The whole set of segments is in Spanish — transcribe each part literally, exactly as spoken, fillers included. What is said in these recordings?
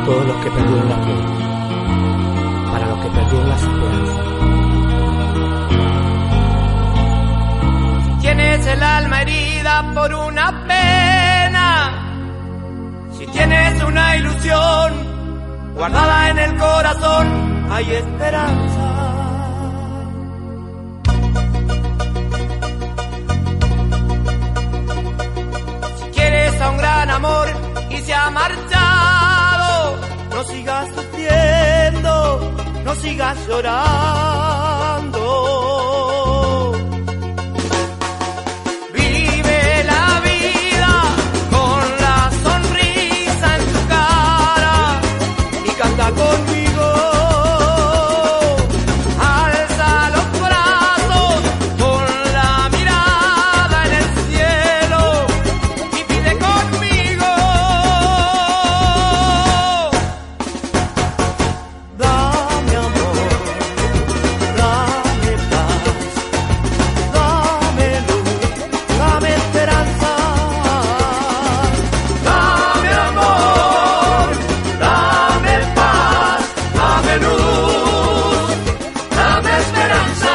todos los que perdieron la fe, para los que perdieron las esperanzas. Si tienes el alma herida por una pena, si tienes una ilusión guardada en el corazón, hay esperanza. Si quieres a un gran amor y se ha marchado, no sigas sufriendo, no sigas llorando. Vive la vida con la sonrisa en tu cara y canta conmigo. Alza los brazos con la mirada en el cielo y pide conmigo. Dame amor, dame paz, dame luz, dame esperanza. Dame amor, dame paz, dame luz, dame esperanza.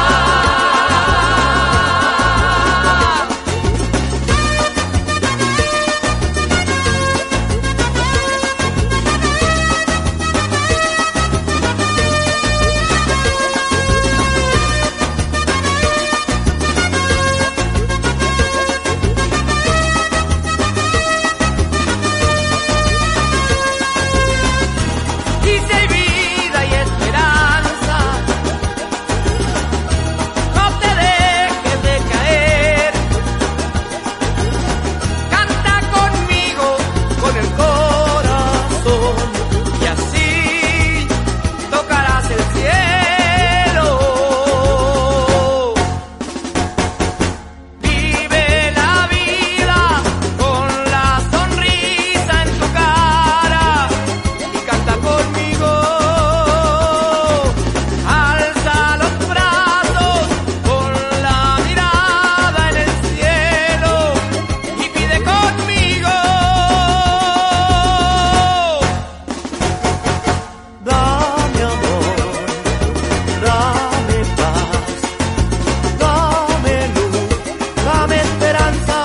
Y si hay vida y esperanza, no te dejes de caer. Canta conmigo con el corazón y así tocarás el cielo. Vive la vida con la sonrisa en tu cara y canta conmigo. Alza los brazos con la mirada en el cielo y pide conmigo. Dame amor, dame paz, dame luz, dame esperanza.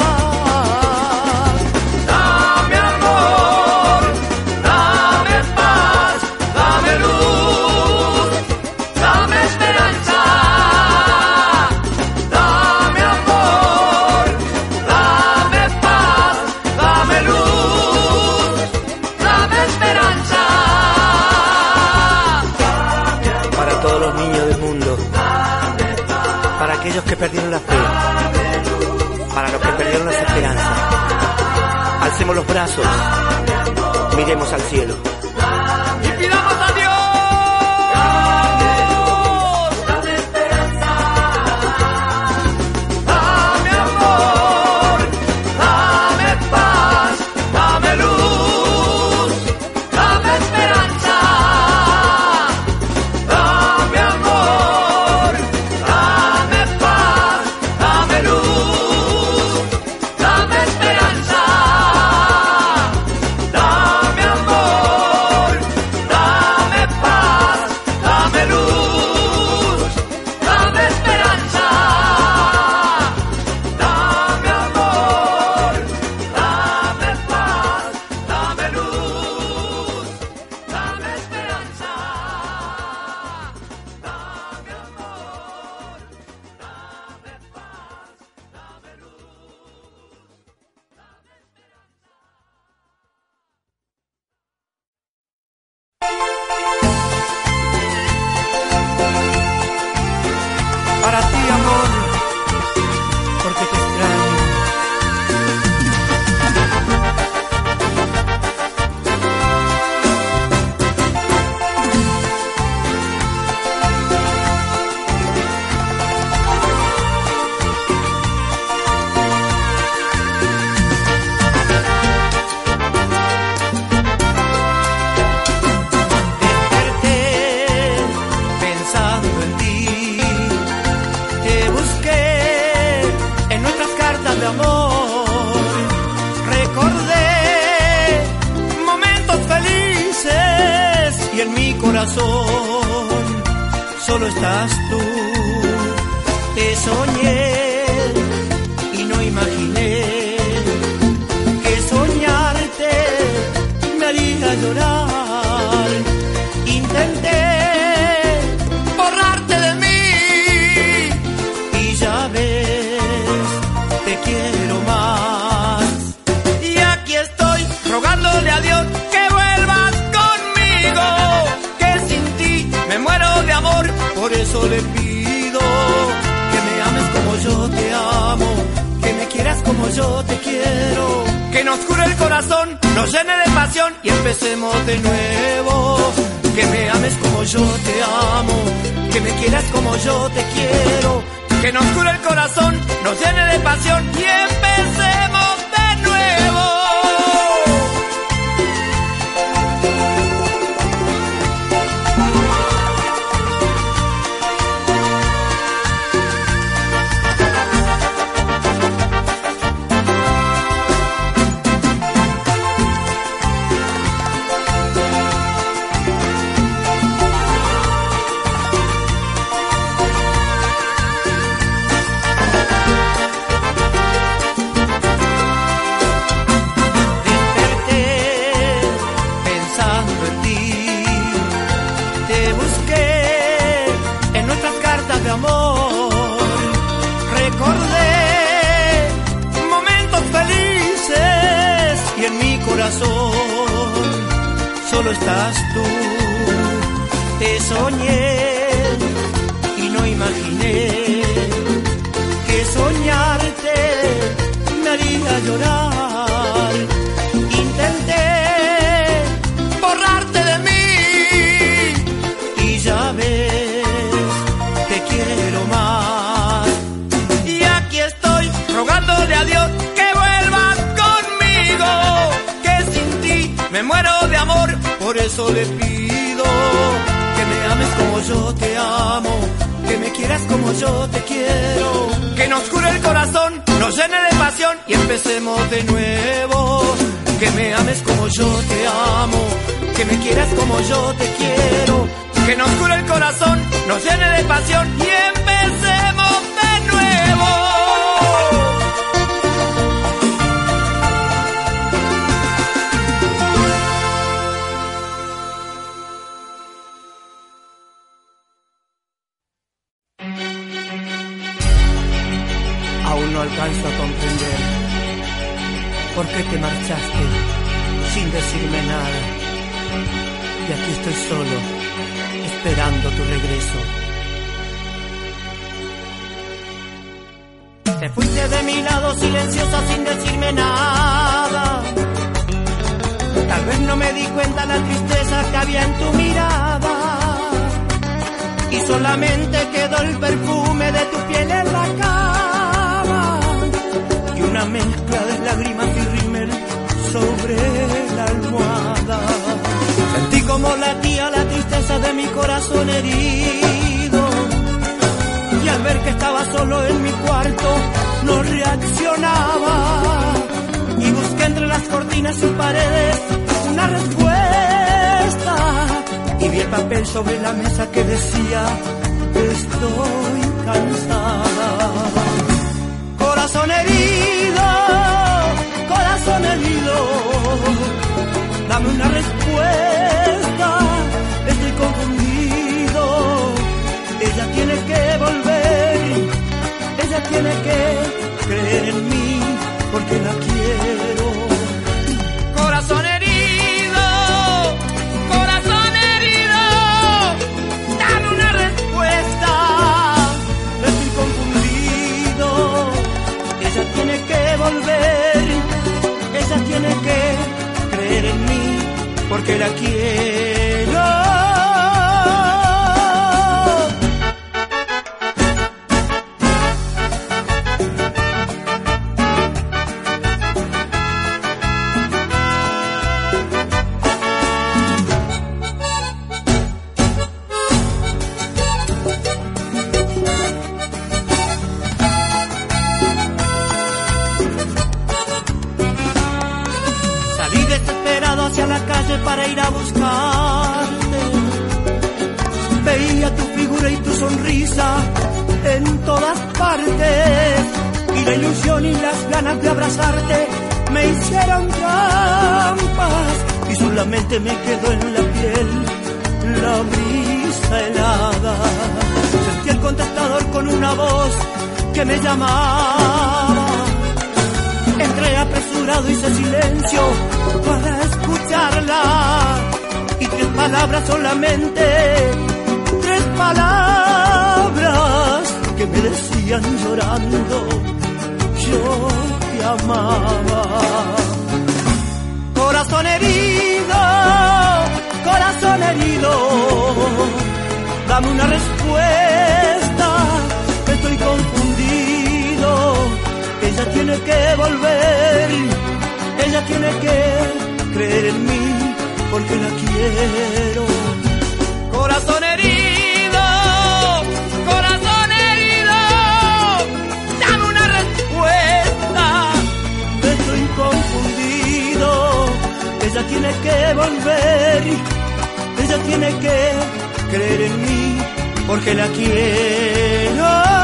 Dame amor, dame paz, dame luz, dame esperanza. Dame amor, dame paz, dame luz, dame esperanza. Para todos los niños del mundo, para aquellos que perdieron la fe, para los que perdieron las esperanzas. Alcemos los brazos, miremos al cielo. Y pidamos a Dios. Dame esperanza. Dame amor, dame paz, dame luz, dame esperanza. Dame amor, dame paz, dame luz, dame esperanza. Dame amor, corazón solo estás tú. Te soñé y no imaginé que soñarte me haría llorar. Intenté borrarte de mí y ya ves, te quiero más. Y aquí estoy rogándole a Dios que vuelvas conmigo, que sin ti me muero de amor. Por eso le pido que me ames como yo te amo, que me quieras como yo te quiero, que nos cure el corazón, nos llene de pasión y empecemos de nuevo. Que me ames como yo te amo, que me quieras como yo te quiero, que nos cure el corazón, nos llene de pasión y empecemos de nuevo. Solo estás tú. Te soñé y no imaginé que soñarte me haría llorar. Intenté borrarte de mí y ya ves, te quiero más. Y aquí estoy rogándole a Dios que vuelvas conmigo, que sin ti me muero de amor. Por eso le pido que me ames como yo te amo, que me quieras como yo te quiero, que nos cure el corazón, nos llene de pasión y empecemos de nuevo. Que me ames como yo te amo, que me quieras como yo te quiero, que nos cure el corazón, nos llene de pasión y empecemos de nuevo. Aún no alcanzo a comprender por qué te marchaste sin decirme nada. Y aquí estoy solo, esperando tu regreso. Te fuiste de mi lado silenciosa sin decirme nada. Tal vez no me di cuenta la tristeza que había en tu mirada. Y solamente quedó el perfume de tu piel en la cama y una mezcla de lágrimas y rímel sobre la almohada. Sentí como latía la tristeza de mi corazón herido, y al ver que estaba solo en mi cuarto no reaccionaba, y busqué entre las cortinas y paredes una respuesta, y vi el papel sobre la mesa que decía: estoy cansada. Corazón herido, corazón herido, dame una respuesta, estoy confundido. Ella tiene que volver, ella tiene que creer en mí, porque la quiero. Corazón herido, corazón herido, dame una respuesta, estoy confundido. Ella tiene que volver, ella tiene que creer en mí, porque la quiero. Para ir a buscarte, Veía tu figura y tu sonrisa en todas partes, y la ilusión y las ganas de abrazarte me hicieron trampas, y solamente me quedó en la piel la brisa helada. Sentí el contestador con una voz que me llamaba. Entré apresurado, hice silencio para escucharla, y tres palabras solamente, tres palabras que me decían llorando: yo te amaba. Corazón herido, corazón herido, dame una respuesta, estoy confundido. Ella tiene que volver, ella tiene que creer en mí, porque la quiero. Corazón herido, corazón herido, dame una respuesta, estoy confundido. Ella tiene que volver, ella tiene que creer en mí, porque la quiero.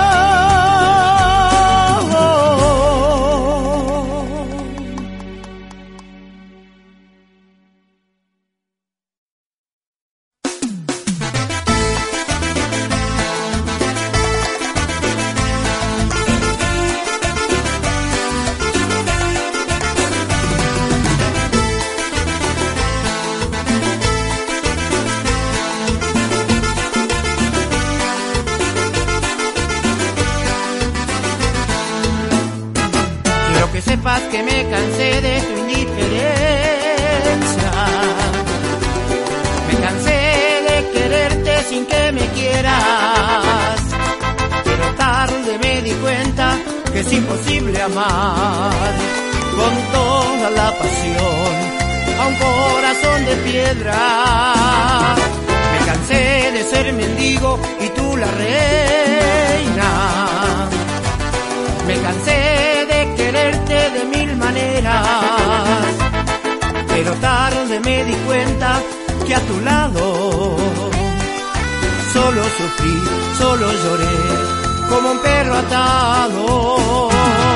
Sepas que me cansé de tu indiferencia, me cansé de quererte sin que me quieras, pero tarde me di cuenta que es imposible amar con toda la pasión a un corazón de piedra. Me cansé de ser mendigo y tú la reina, me cansé de quererte de mil maneras, pero tarde me di cuenta que a tu lado solo sufrí, solo lloré como un perro atado.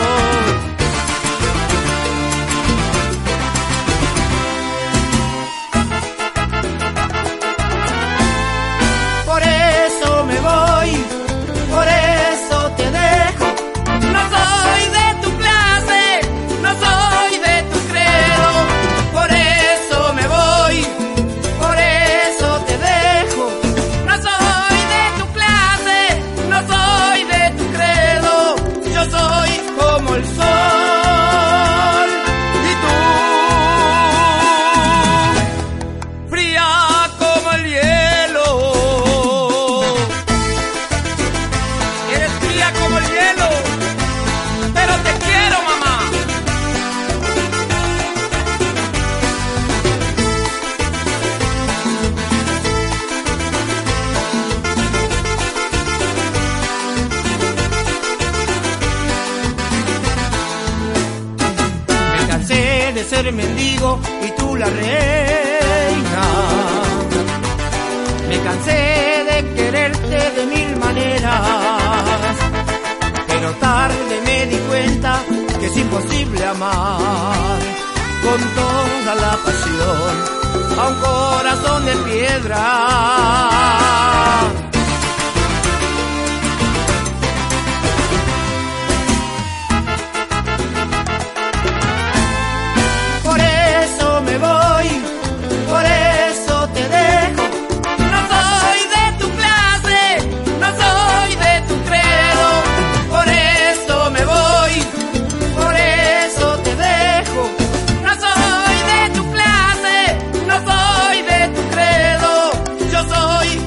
Por eso me voy, por eso te dejo. No soy de tu clase, no soy de tu credo, por eso me voy, por eso te dejo. No soy de tu clase, no soy de tu credo, yo soy como el sol y tú, fría como el hielo. Eres fría como el hielo, pero te quiero, mamá. Me cansé de ser mendigo y tú la reina, me cansé de quererte de mil maneras, pero tarde me di cuenta que es imposible amar con toda la pasión a un corazón de piedra. Por eso me voy, por eso te dejo. No soy de tu clase, no soy de tu credo, por eso me voy, por eso te dejo. No soy de tu clase, no soy de tu credo, yo soy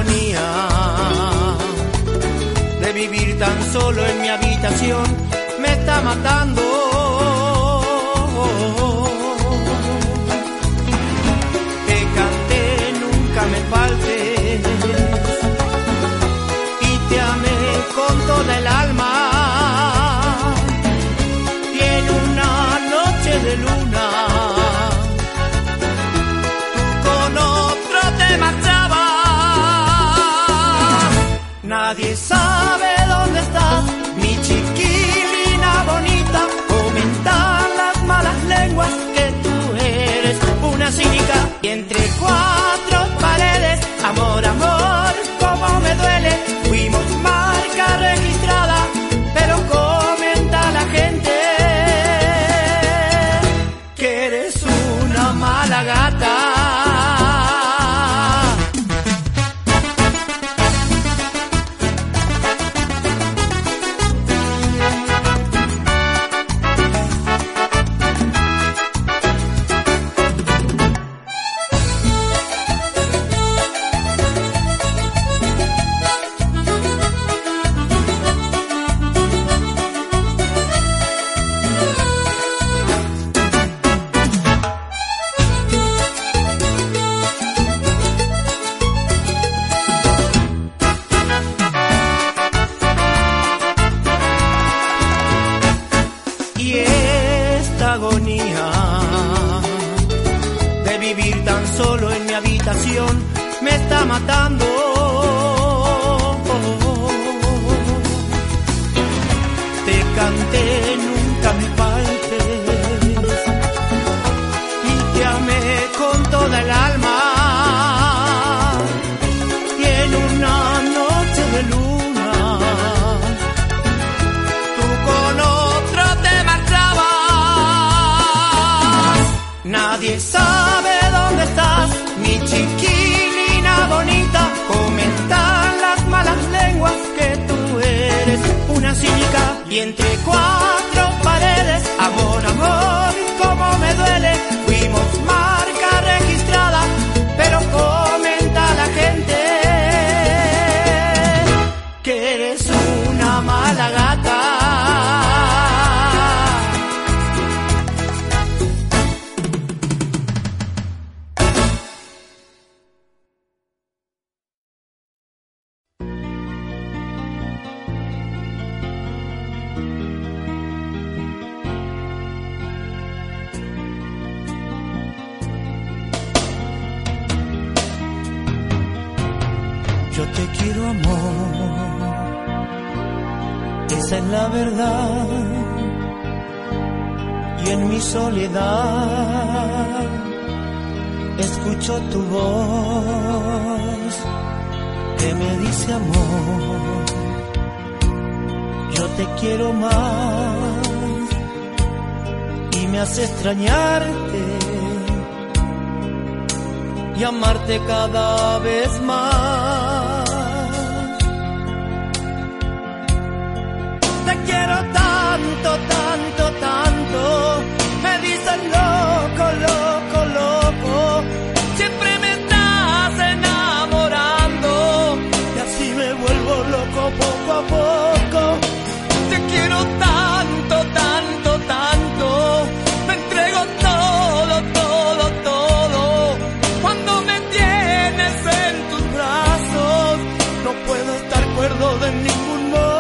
agonía de vivir tan solo en mi habitación me está matando. Te canté, nunca me faltes, y te amé con toda el alma. Y en una noche de luna tú con otro te marchabas. Nadie sabe dónde estás, mi chiquilina bonita. Comentan las malas lenguas que tú eres una cínica. Y entre cuatro paredes, amor, amor, cómo me duele. Fuimos marca registrada, pero comenta la gente que eres una mala gata. Me está matando. Te canté, nunca me faltes, y te amé con toda el alma. Y en una noche de luna tú con otro te marchabas. Nadie sabe dónde estás, mi chiquilina bonita. Comentan las malas lenguas que tú eres una cínica. Y entre cuatro paredes, amor, amor, cómo me duele. Fuimos marca registrada, pero comenta la gente que eres una mala gata. Yo te quiero, amor, esa es la verdad. Y en mi soledad escucho tu voz que me dice, amor, yo te quiero más. Y me hace extrañarte y amarte cada vez más. Te quiero tanto, tanto, tanto. Me dicen loco, loco, loco. Siempre me estás enamorando y así me vuelvo loco poco a poco. Te quiero tanto, tanto, tanto. Me entrego todo, todo, todo. Cuando me tienes en tus brazos, no puedo estar cuerdo de ningún modo.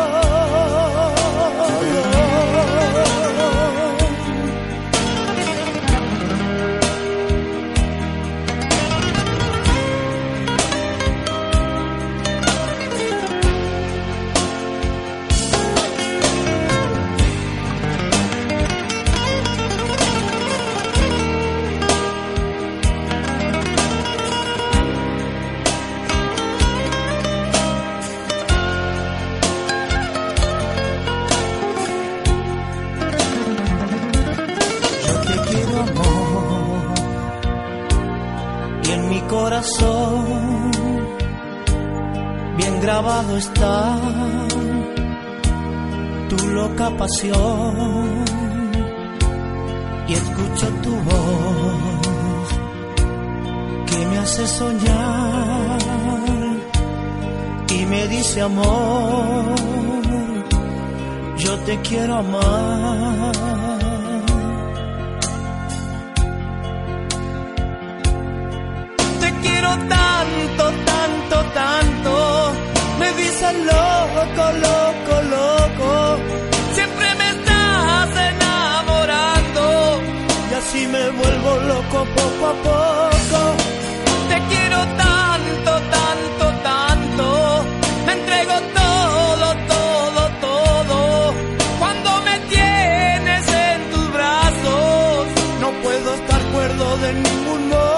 Corazón, bien grabado está tu loca pasión, y escucho tu voz que me hace soñar dice amor, yo te quiero amar. Te quiero tanto, tanto, tanto, me dices loco, loco, loco, siempre me estás enamorando y así me vuelvo loco poco a poco. Te quiero tanto, tanto, tanto, me entrego todo, todo, todo. Cuando me tienes en tus brazos, no puedo estar cuerdo de ningún modo.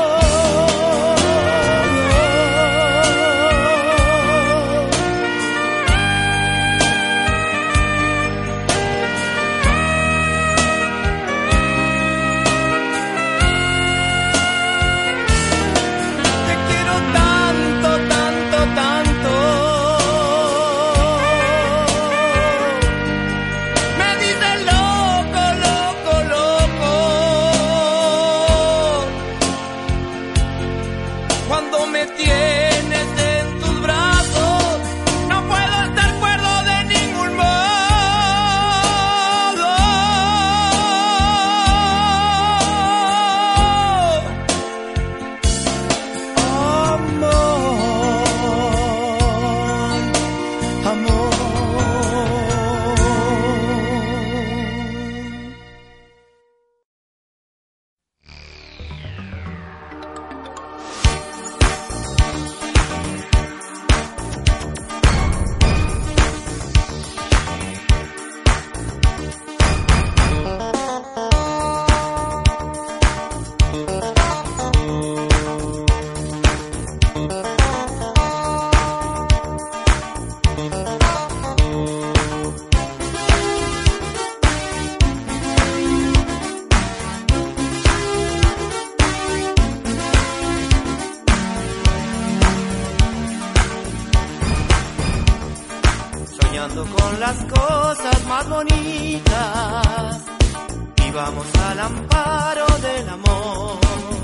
Con las cosas más bonitas y vamos al amparo del amor,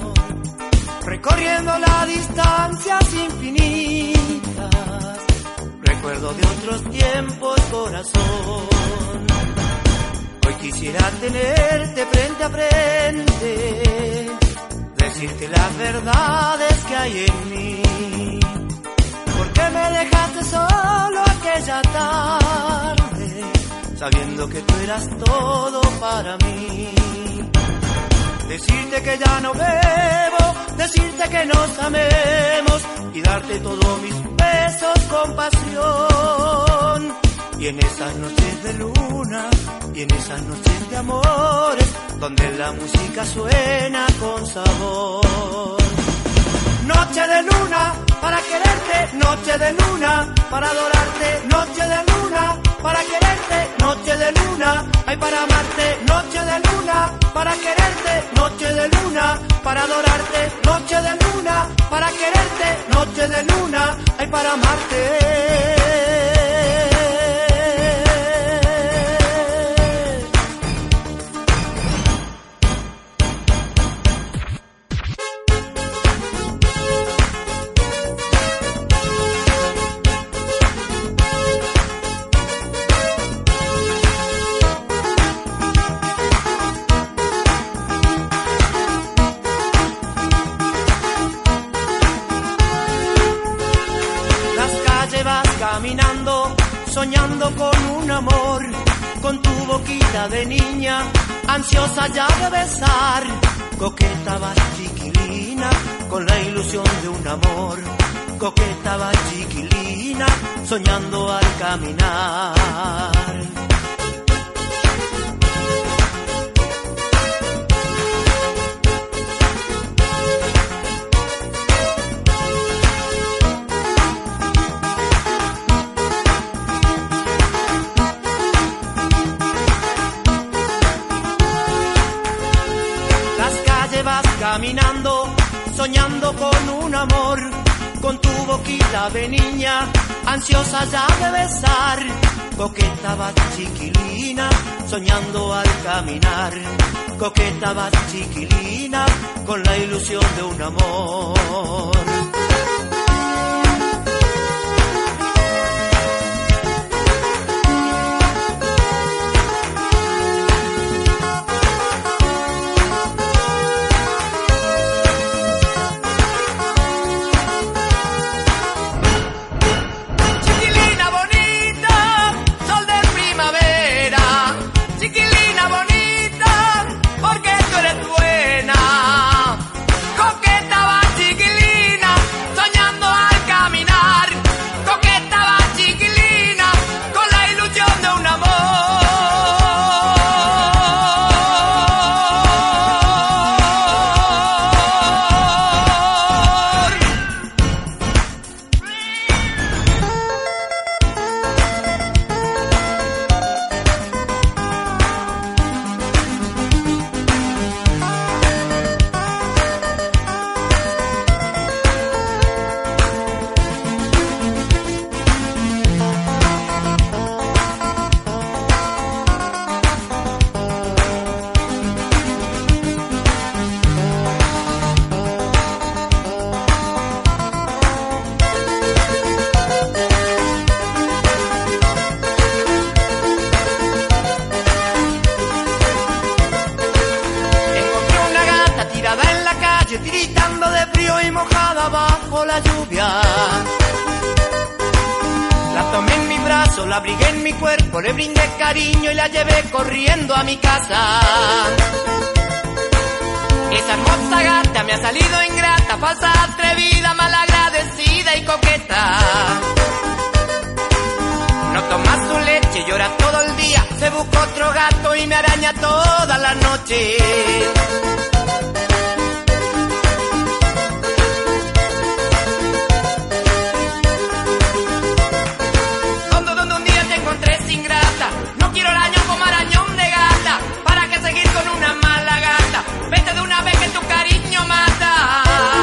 recorriendo las distancias infinitas, recuerdo de otros tiempos, corazón. Hoy quisiera tenerte frente a frente, decirte las verdades que hay en mí. ¿Por qué me dejaste solo aquella tarde, sabiendo que tú eras todo para mí? Decirte que ya no bebo, decirte que nos amemos y darte todos mis besos con pasión. Y en esas noches de luna, y en esas noches de amores, donde la música suena con sabor. Noche de luna para quererte, noche de luna para adorarte, noche de luna para quererte, noche de luna, ay para amarte, noche de luna para quererte, noche de luna para adorarte, noche de luna para quererte, noche de luna, ay para amarte. Caminando, soñando con un amor, con tu boquita de niña, ansiosa ya de besar. Coqueta vas chiquilina, con la ilusión de un amor. Coqueta vas chiquilina, soñando al caminar. Caminando, soñando con un amor, con tu boquita de niña, ansiosa ya de besar. Coqueta vas chiquilina, soñando al caminar. Coqueta vas chiquilina, con la ilusión de un amor. La tomé en mi brazo, la abrigué en mi cuerpo, le brindé cariño y la llevé corriendo a mi casa. Esa hermosa gata me ha salido ingrata, falsa, atrevida, malagradecida y coqueta. No toma su leche, llora todo el día, se busca otro gato y me araña toda la noche. Donde, donde un día te encontré sin grata, no quiero arañón como arañón de gata, ¿para qué seguir con una mala gata? Vete de una vez que tu cariño mata.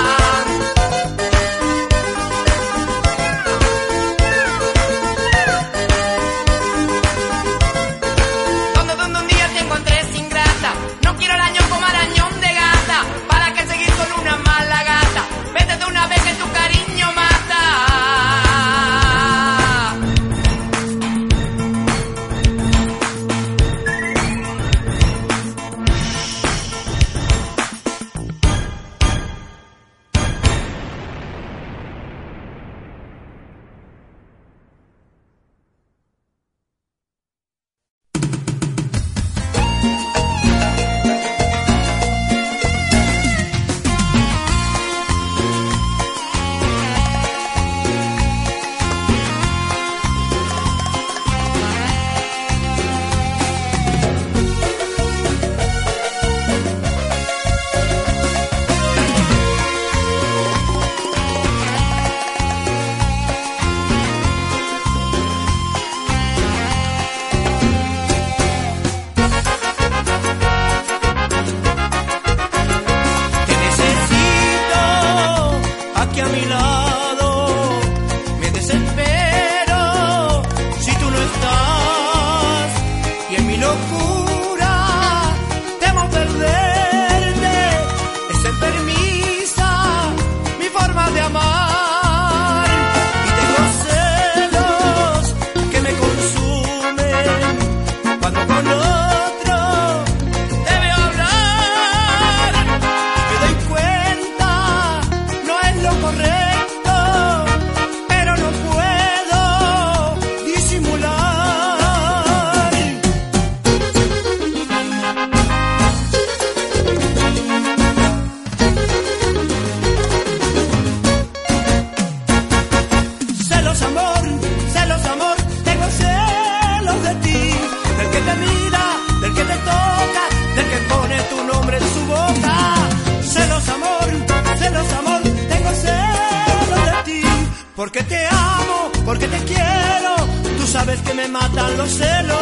Porque te amo, porque te quiero, tú sabes que me matan los celos.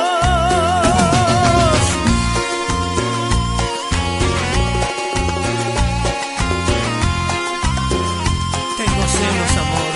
Tengo celos, amor.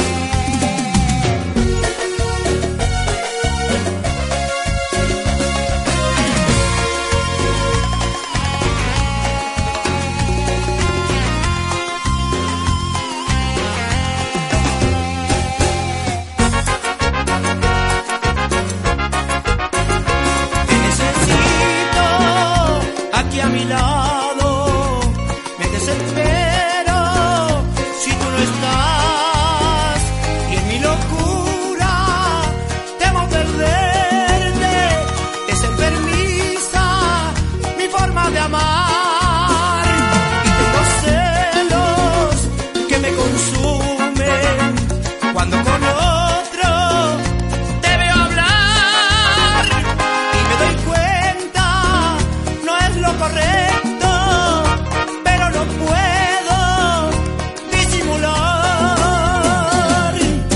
A mi lado me desespero si tú no estás, y en mi locura temo perderte. Es enfermiza mi forma de amar y tengo celos que me consumen cuando con otro te veo hablar y me doy cuenta no es lo correcto, pero no puedo disimular.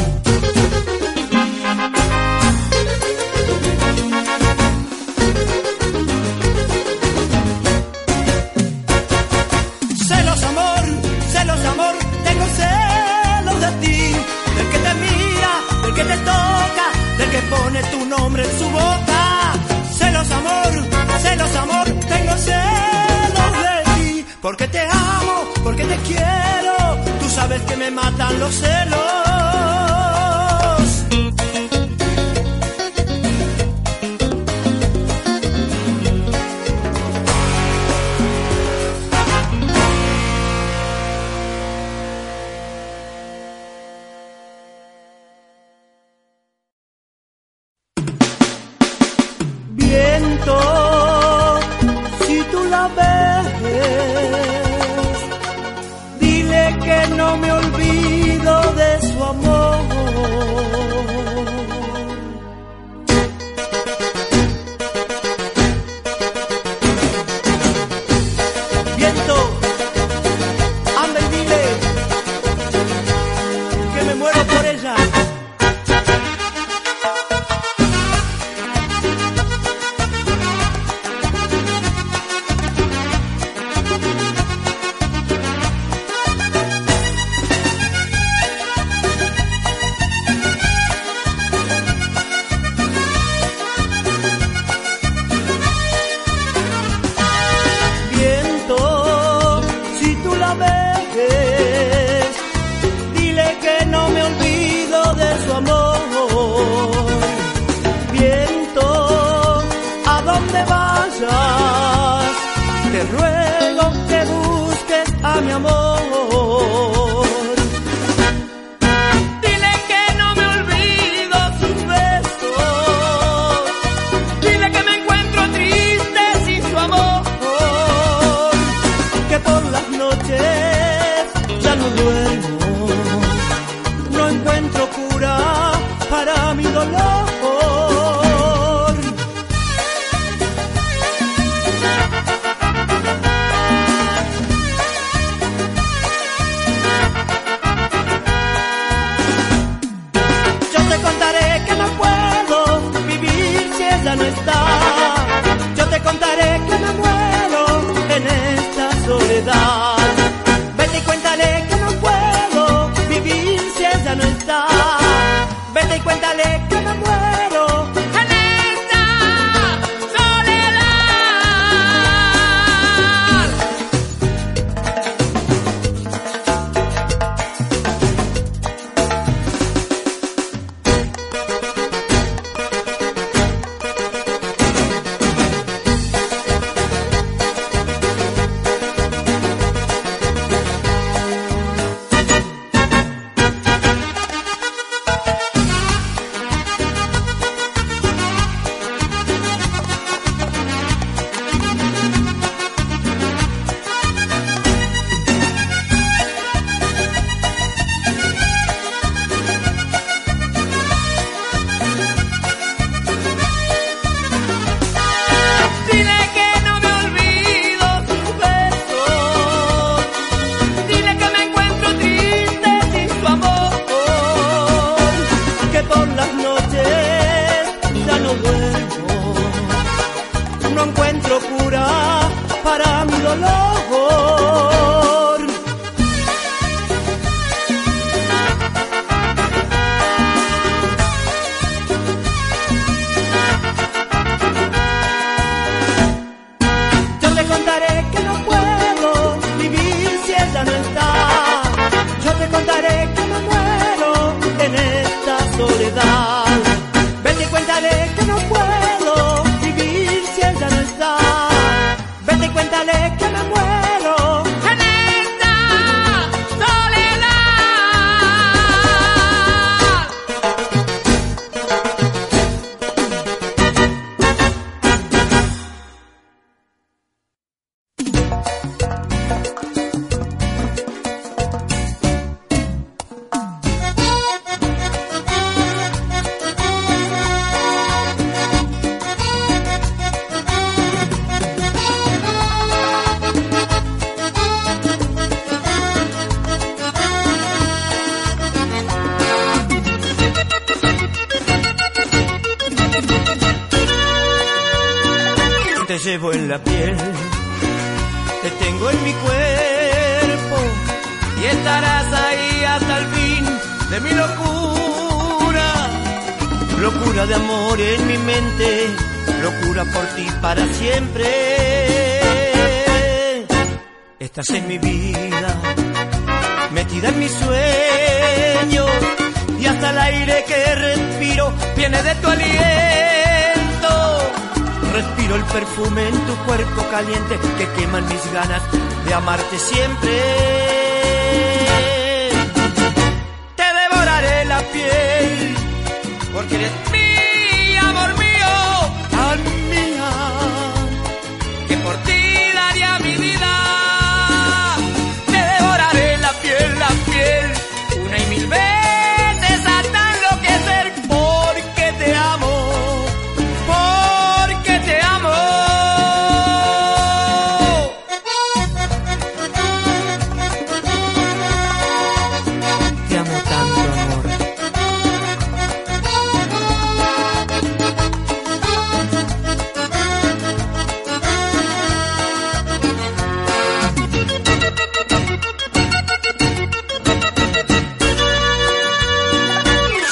Celos, amor, celos, amor, tengo celos de ti, del que te mira, del que te toca, del que pone tu nombre en su boca. Celos, amor, celos, amor, tengo celos de ti, porque te amo, porque te quiero, tú sabes que me matan los celos. Viento, si tú la ves, dile que no me olvido de su amor. Viento, anda y dile que me muero por ella. Dile que no me olvido de su amor. Viento, a donde vayas, te ruego que busques a mi amor. Dile que no me olvido sus besos. Dile que me encuentro triste sin su amor. Que por las noches ya no duermo, no encuentro cura para mi dolor. Yo te contaré que no puedo vivir si ella no está. Yo te contaré que me muero en esta soledad. Vete y cuéntale que no puedo vivir si ella no está. Vete y cuéntale que me muero en esta soledad. No encuentro cura para mi dolor. Yo te contaré que no puedo vivir si ella no está. Yo te contaré que me muero en esta soledad. Vete y cuéntale que no puedo vivir si ella no está. Vete y cuéntale que me muero en esta soledad. Te llevo en la piel, te tengo en mi cuerpo y estarás ahí hasta el fin de mi locura. Locura de amor en mi mente, locura por ti para siempre. Estás en mi vida, metida en mis sueños, y hasta el aire que respiro viene de tu aliento. Respiro el perfume en tu cuerpo caliente que queman mis ganas de amarte siempre. Te devoraré la piel porque eres mía, amor mío, tan mía.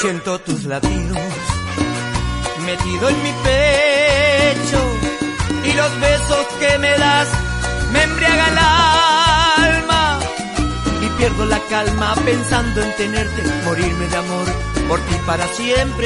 Siento tus latidos metido en mi pecho y los besos que me das me embriagan el alma y pierdo la calma pensando en tenerte, morirme de amor por ti para siempre.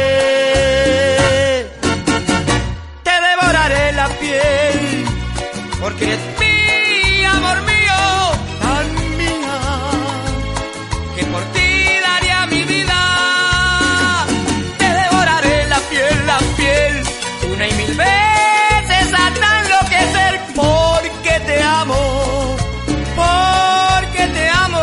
Te devoraré la piel porque eres mi amor mío, tan mía que por ti daría mi vida. Te devoraré la piel, la piel, una y mil veces hasta enloquecer, porque te amo, porque te amo.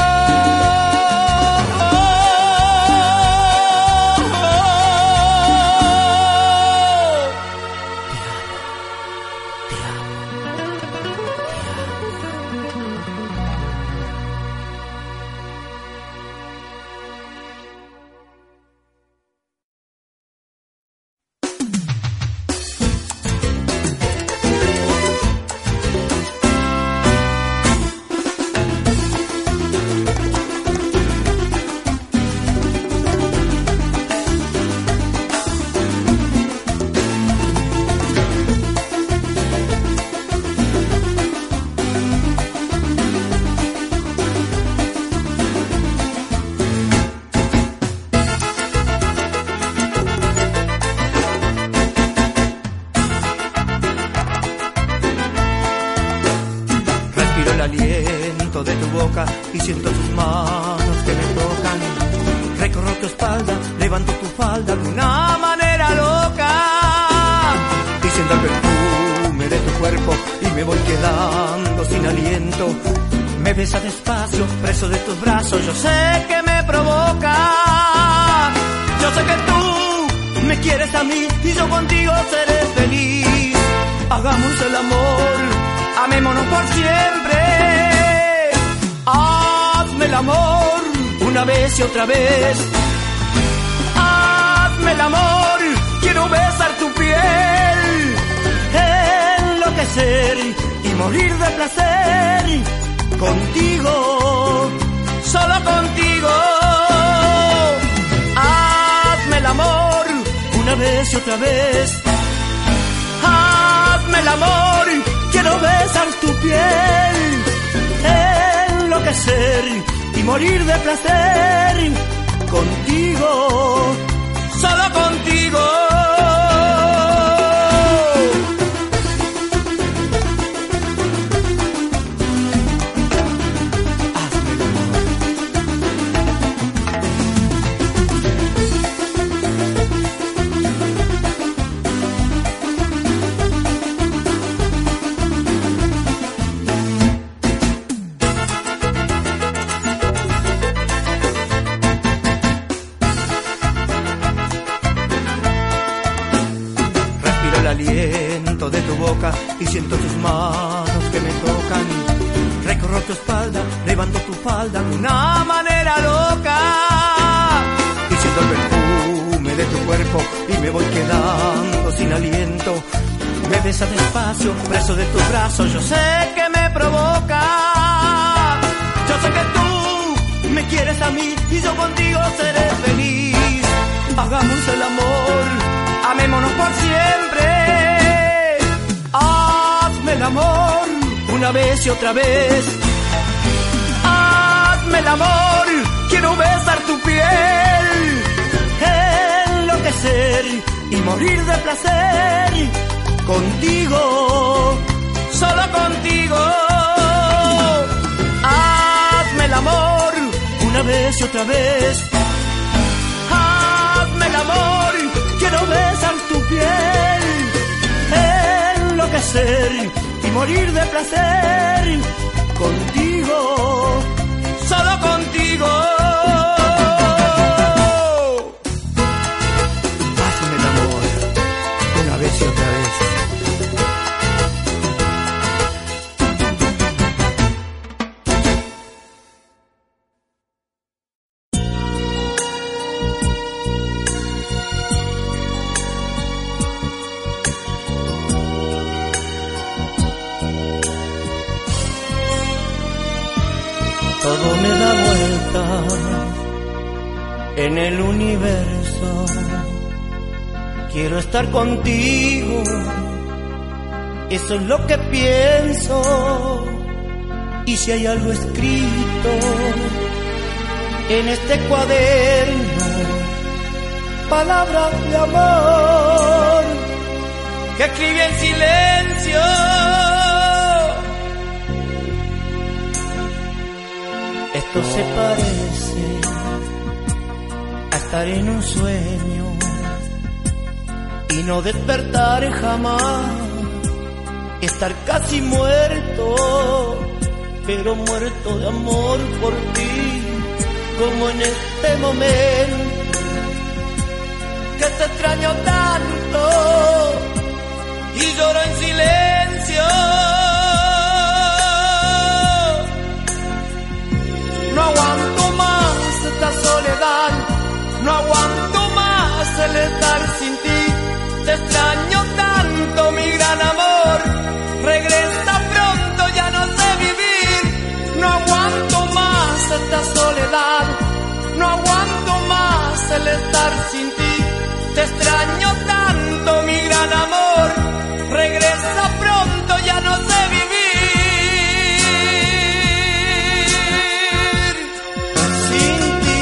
Aliento de tu boca y siento tus manos que me tocan. Recorro tu espalda, levanto tu falda de una manera loca y siento el perfume de tu cuerpo y me voy quedando sin aliento. Me besa despacio, preso de tus brazos, yo sé que me provoca. Yo sé que tú me quieres a mí y yo contigo seré feliz. Hagamos el amor, amémonos por siempre. Hazme el amor una vez y otra vez. Hazme el amor, quiero besar tu piel, enloquecer y morir de placer. Contigo, solo contigo. Hazme el amor una vez y otra vez. Hazme el amor, quiero besar tu piel, enloquecer y morir de placer. Contigo, solo contigo. Aliento de tu boca y siento tus manos que me tocan. Recorro tu espalda, levanto tu falda de una manera loca y siento el perfume de tu cuerpo y me voy quedando sin aliento. Me besa despacio, preso de tus brazos, yo sé que me provoca. Yo sé que tú me quieres a mí y yo contigo seré feliz. Hagamos el amor, amémonos por siempre. Hazme el amor una vez y otra vez. Hazme el amor, quiero besar tu piel, enloquecer y morir de placer. Contigo, solo contigo. Hazme el amor una vez y otra vez. Hazme el amor, quiero besar tu piel, enloquecer y morir de placer. Contigo, solo contigo. Hazme el amor una vez y otra vez. en el universo. Quiero estar contigo, eso es lo que pienso. Y si hay algo escrito en este cuaderno, palabras de amor que escribí en silencio. Esto se parece a estar en un sueño y no despertar jamás, estar casi muerto, pero muerto de amor por ti, como en este momento que te extraño tanto y lloro en silencio. No aguanto más esta soledad, no aguanto más el estar sin ti. Te extraño tanto, mi gran amor, regresa pronto, ya no sé vivir. No aguanto más esta soledad, no aguanto más el estar sin ti. Te extraño tanto, mi gran amor, regresa pronto, ya no sé vivir sin ti.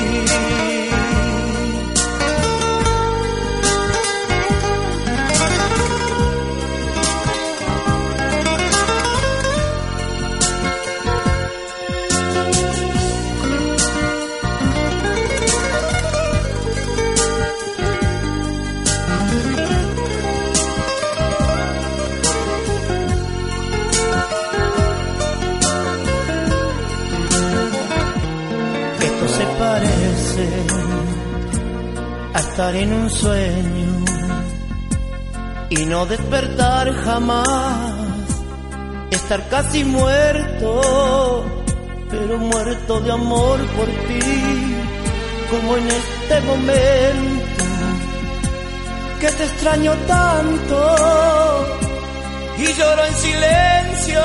A estar en un sueño y no despertar jamás, estar casi muerto, pero muerto de amor por ti, como en este momento que te extraño tanto y lloro en silencio.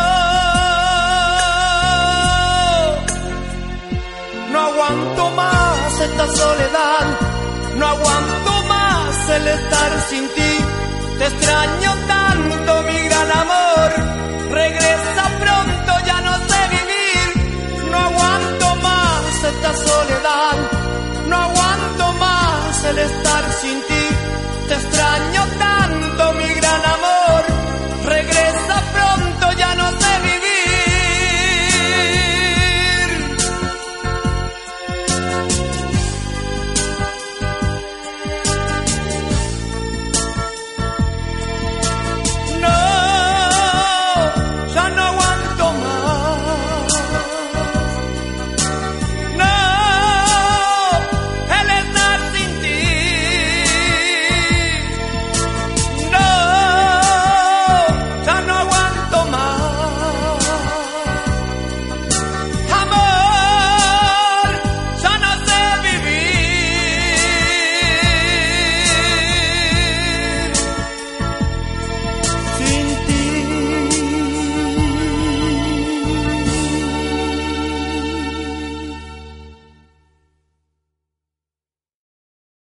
No aguanto más esta soledad, no aguanto más el estar sin ti. Te extraño tanto, mi gran amor, regresa pronto, ya no sé vivir. No aguanto más esta soledad, no aguanto más el estar sin ti.